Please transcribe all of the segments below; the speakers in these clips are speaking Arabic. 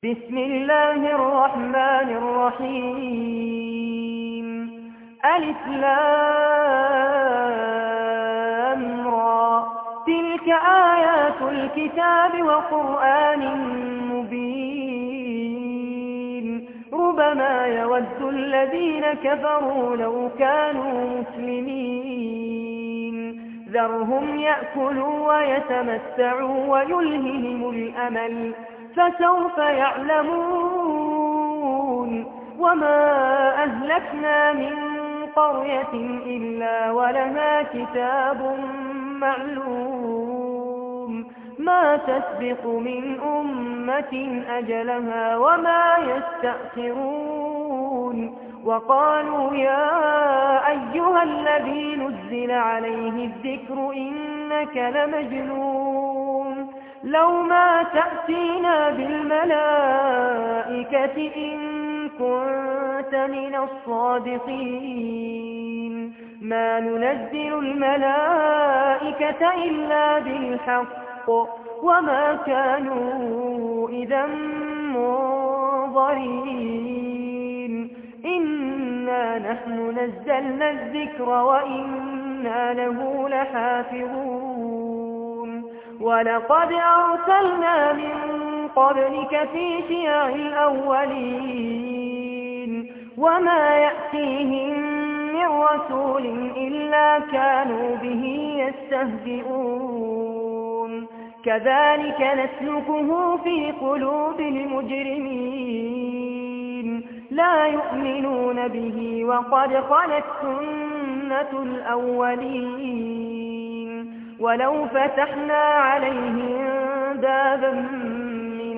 بسم الله الرحمن الرحيم. ألف لام را، تلك آيات الكتاب وقرآن مبين. ربما يود الذين كفروا لو كانوا مسلمين. ذرهم يأكلوا ويتمتعوا ويلههم الأمل، فسوف يعلمون. وما أهلكنا من قرية إلا ولها كتاب معلوم، ما تسبق من أمة أجلها وما يستأخرون. وقالوا يا أيها الذي نزل عليه الذكر إنك لمجنون، لو ما تأتينا بالملائكة إن كنت من الصادقين. ما ننزل الملائكة إلا بالحق وما كانوا إذا منظرين. إنا نحن نزلنا الذكر وإنا له لحافظون. ولقد أرسلنا من قبلك في شيع الأولين، وما يأتيهم من رسول إلا كانوا به يستهزئون. كذلك نسلكه في قلوب المجرمين، لا يؤمنون به وقد خلت سنة الأولين. ولو فتحنا عليهم بابا من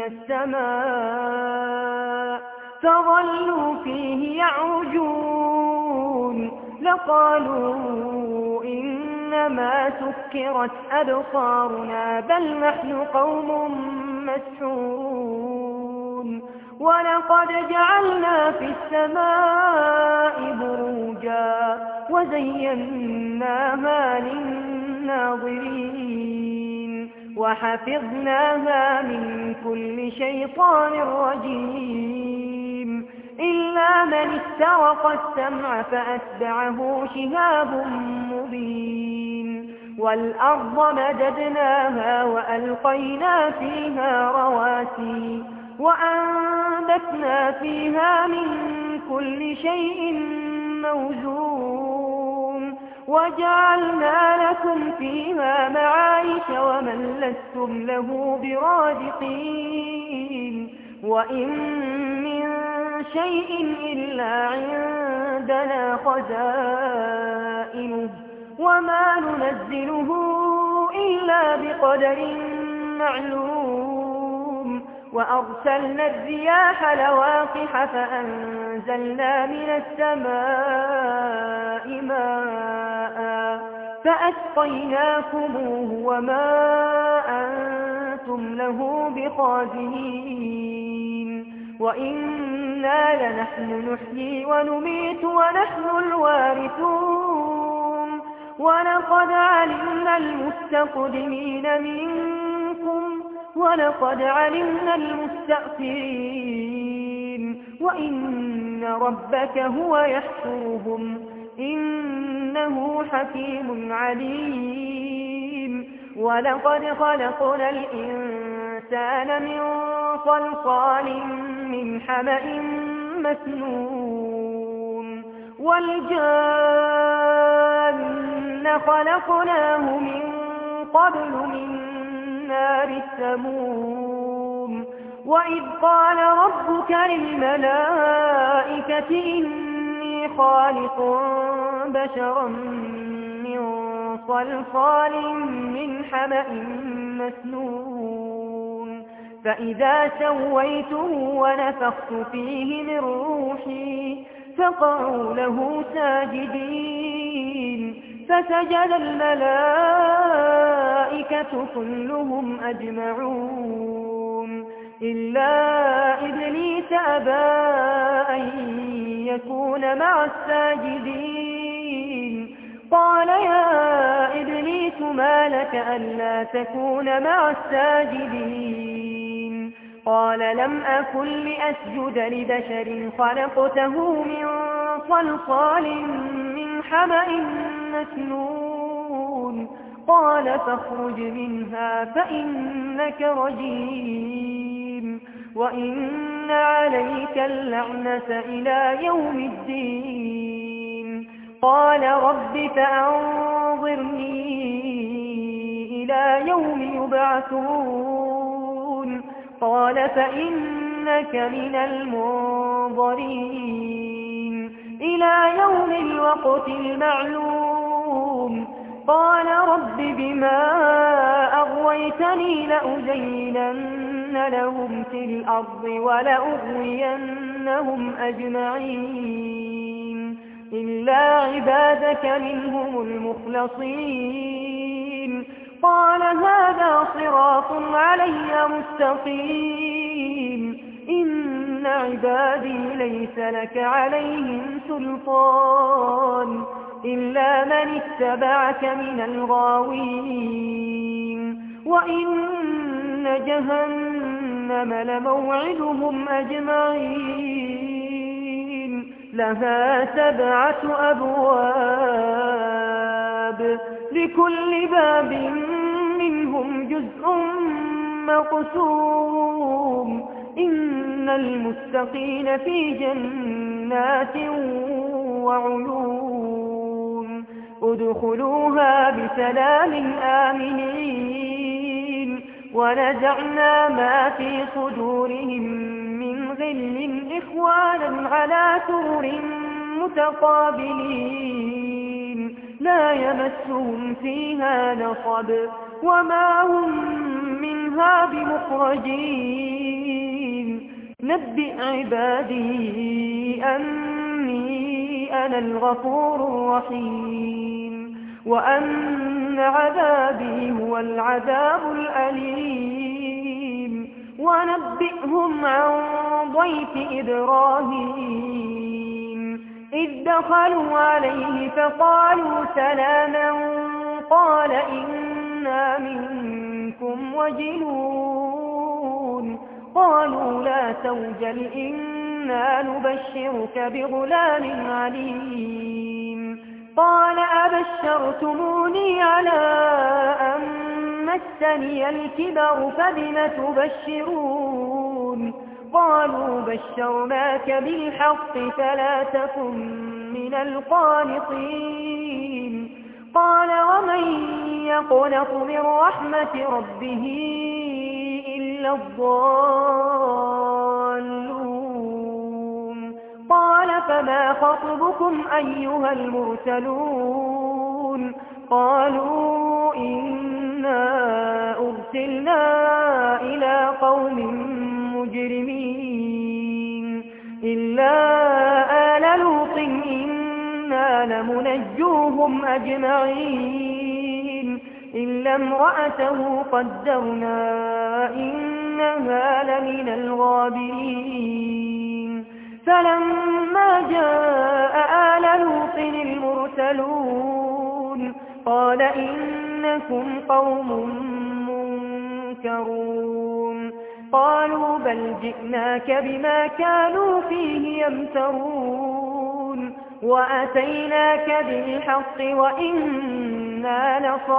السماء فظلوا فيه يعرجون لقالوا إنما سكرت أبصارنا بل نحن قوم مسحورون. ولقد جعلنا في السماء بروجا وزيناها للناظرين وحفظناها من كل شيطان رجيم إلا من استرق السمع فأتبعه شهاب مبين. والأرض مددناها وألقينا فيها رواسي وأنبتنا فيها من كل شيء موزون وجعلنا لكم فيها معايش ومن لستم له برازقين. وإن من شيء إلا عندنا خزائنه وما ننزله إلا بقدر معلوم. وأرسلنا الرياح لواقح فأنزلنا من السماء ماء فأسقيناكموه وما أنتم له بخازنين. وإنا لنحن نحيي ونميت ونحن الوارثون. ولقد علمنا المستقدمين منكم ولقد علمنا المستأخرين وإن ربك هو يحشرهم إنه حكيم عليم. ولقد خلقنا الإنسان من صلصال من حمأ مسنون والجان خلقناه من قبل من نار السموم. وإذ قال ربك للملائكة إني خالق بشرا من صلصال من حمأ مسنون فإذا سويته ونفخت فيه من روحي فقعوا له ساجدين. فسجد الملائكة كلهم أجمعون إلا إبليس أبى أن يكون مع الساجدين. قال يا إبليس ما لك ألا تكون مع الساجدين قال لم أكن لأسجد لبشر خلقته من صلصال من حمأ مسنون قال فاخرج منها فإنك رجيم وإن عليك اللعنة إلى يوم الدين قال رب فأنظرني إلى يوم يبعثون قال فإنك من المنظرين إلى يوم الوقت المعلوم قال رب بما أغويتني لأزينن لهم في الأرض ولأغوينهم أجمعين إلا عبادك منهم المخلصين قال هذا صراط علي مستقيم إن عبادي ليس لك عليهم سلطان إلا من اتبعك من الغاوين وإن جهنم لموعدهم أجمعين لها 7 أبواب لكل باب منهم جزء مقسوم إن المتقين في جنات وعيون ادخلوها بسلام آمنين ونزعنا ما في صدورهم من غل إخوانا على سرر متقابلين لا يمسهم فيها نصب وما هم منها بمخرجين نبئ عبادي أني أنا الغفور الرحيم وأن عذابي هو العذاب الأليم ونبئهم عن ضيف إبراهيم إذ دخلوا عليه فقالوا سلاما قال إنا منكم وجلون قالوا لا توجل إنا نبشرك بغلام عليم قال أبشرتموني على أن مسني الكبر فبم تبشرون قالوا بشرناك بالحق فلا تكن من القانطين قال ومن يقنط من رحمة ربه إلا الضالون قال فما خطبكم أيها المرسلون قالوا إنا أرسلنا إلى قوم مجرمين إلا آل لوط إنا لمنجوهم أجمعين إلا امرأته قدرنا إنها لمن الغابرين فلما جاء آل لوط المرسلون قال إنكم قوم منكرون قالوا بل جئناك بما كانوا فيه يمترون وأتيناك بالحق وإنا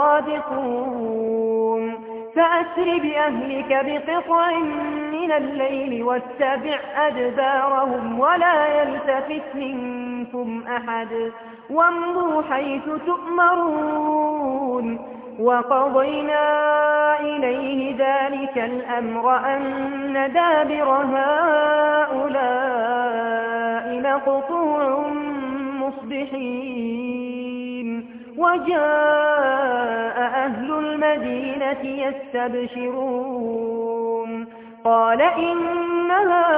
لصادقون فأسر بأهلك بقطع من الليل واتبع أدبارهم ولا يلتفت منكم أحد وامضوا حيث تؤمرون وقضينا إليه ذلك الأمر أن دابر هؤلاء مقطوع مصبحين وجاء أهل المدينة يستبشرون قال إن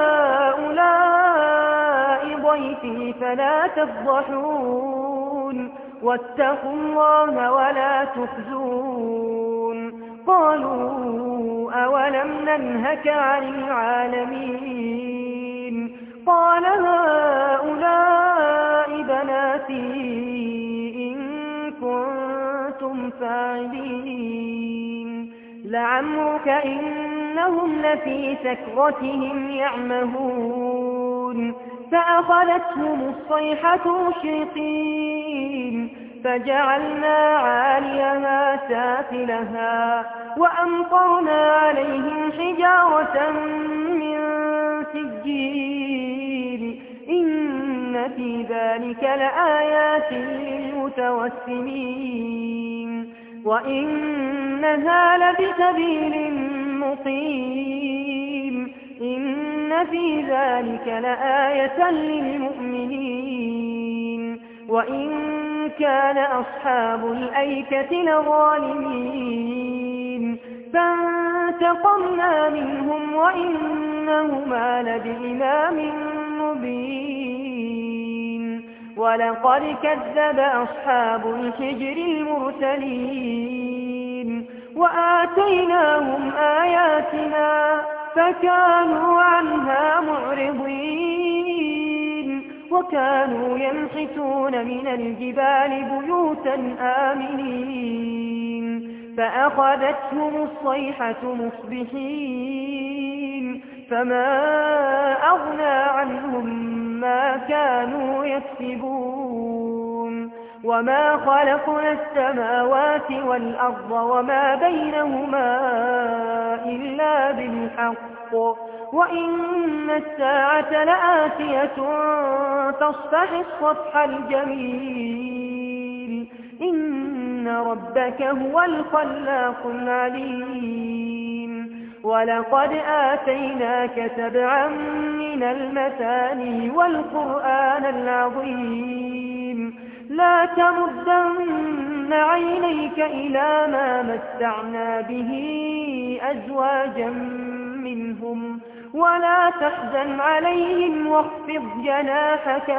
هؤلاء ضيفي فلا تفضحون واتقوا الله ولا تخزون قالوا أولم ننهك عن العالمين قال هؤلاء بناتي إن كنتم فاعلين لعمرك إن إنهم لفي سكرتهم يعمهون فأخذتهم الصيحة مشرقين فجعلنا عاليها سافلها وأمطرنا عليهم حجارة من سجيل إن في ذلك لآيات للمتوسمين وإنها لبسبيل مقيم إن في ذلك لآية للمؤمنين وإن كان أصحاب الأيكة لظالمين فانتقمنا منهم وإنهما لبإمام مبين ولقد كذب أصحاب الحجر المرسلين وآتيناهم آياتنا فكانوا عنها معرضين وكانوا ينحتون من الجبال بيوتا آمنين فأخذتهم الصيحة مصبحين فما أغنى عنهم ما كانوا يكسبون وما خلقنا السماوات والأرض وما بينهما إلا بالحق وإن الساعة لآتية تصفح الصفح الجميل إن ربك هو الخلاق العليم ولقد آتيناك 7 من المثاني والقرآن العظيم لا تمدن عينيك إلى ما متعنا به أزواجا منهم ولا تحزن عليهم واخفض جناحك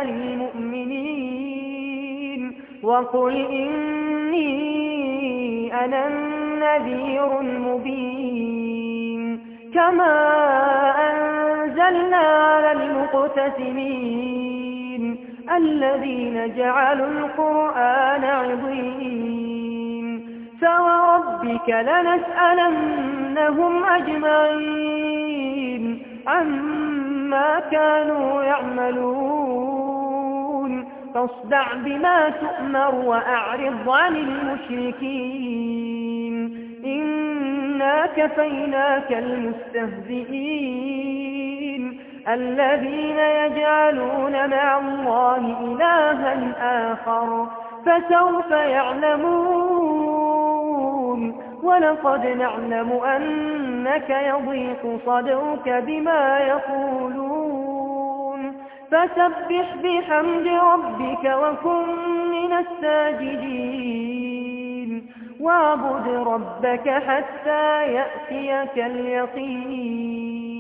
للمؤمنين وقل إني أنا النذير المبين كما أنزلنا على المقتسمين الذين جعلوا القرآن عضين فوربك لنسألنهم أجمعين عما كانوا يعملون فاصدع بما تؤمر وأعرض عن المشركين إنا كفيناك المستهزئين الذين يجعلون مع الله إلها آخر فسوف يعلمون ولقد نعلم أنك يضيق صدرك بما يقولون فسبح بحمد ربك وكن من الساجدين واعبد ربك حتى يأتيك اليقين